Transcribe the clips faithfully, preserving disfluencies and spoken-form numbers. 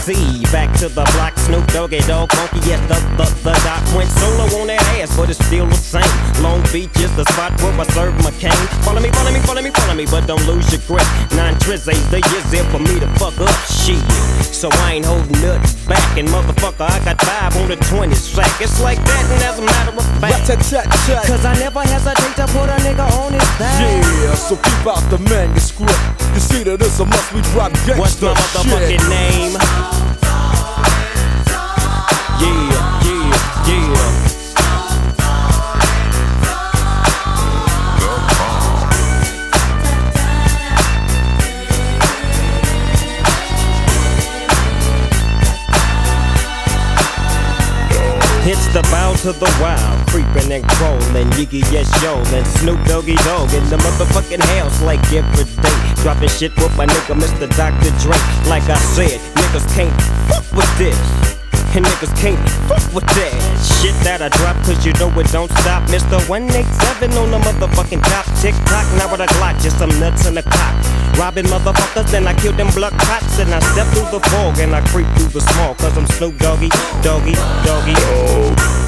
Z. Back to the block, Snoop Doggy Dogg, funky, yes, the, the, the doc went solo on that ass, but it's still the same. Long Beach is the spot where I serve my cane. Follow me, follow me, follow me, follow me, but don't lose your grip. Nine trizzies, the years there for me to fuck up shit. So I ain't holding nothing back, and motherfucker, I got five on the twenty sack. It's like that, and as a matter of fact, cause I never hesitate to put a nigga on his back. Yeah, so keep out the manuscript. You see that it's a must, we drop gangsta shit. What's my motherfucking name? Yeah, yeah, yeah. It's the bow to the wild, creeping and crawling, Yiggy yes yo, and Snoop Doggy Dogg in the motherfucking house like every day. Dropping shit with my nigga Mister Doctor Dre. Like I said, niggas can't fuck with this, and niggas can't fuck with that shit that I drop, cause you know it don't stop. Mister one eighty-seven on the motherfucking top. Tick tock, now with a Glock, just some nuts in the cock. Robbing motherfuckers, then I kill them blood cops. And I step through the fog and I creep through the small, cause I'm Snoop Doggy, Doggy, Doggy. Oh.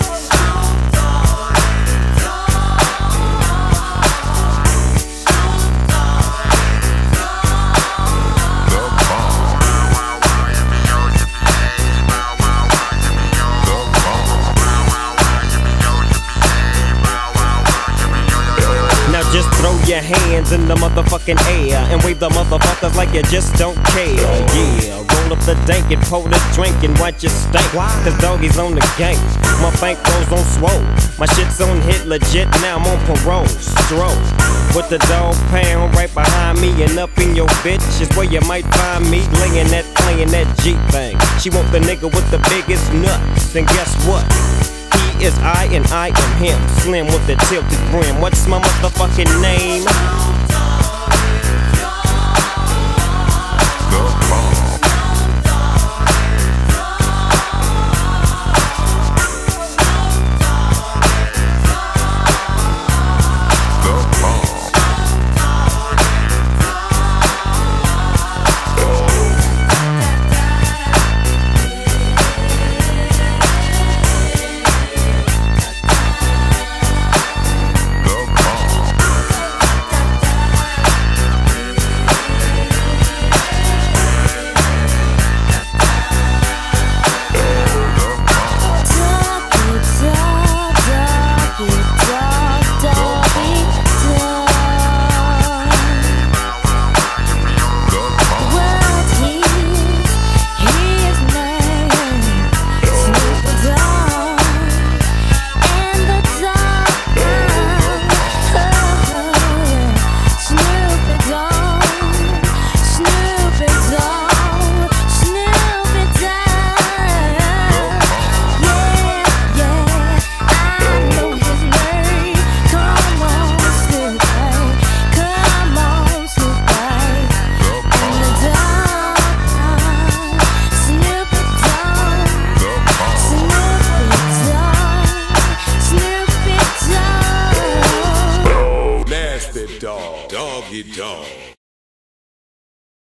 Just throw your hands in the motherfucking air and wave the motherfuckers like you just don't care. Yeah, roll up the dank and pour the drink and watch it stink. Cause doggies on the gang, my bankroll's on swole. My shit's on hit legit, now I'm on parole. Stroke with the dog pound right behind me, and up in your bitch is where you might find me. Laying that, playing that G thing. She want the nigga with the biggest nuts, and guess what? He is I and I am him. Slim with the tilted brim. What's my motherfucking name? Doggy dog.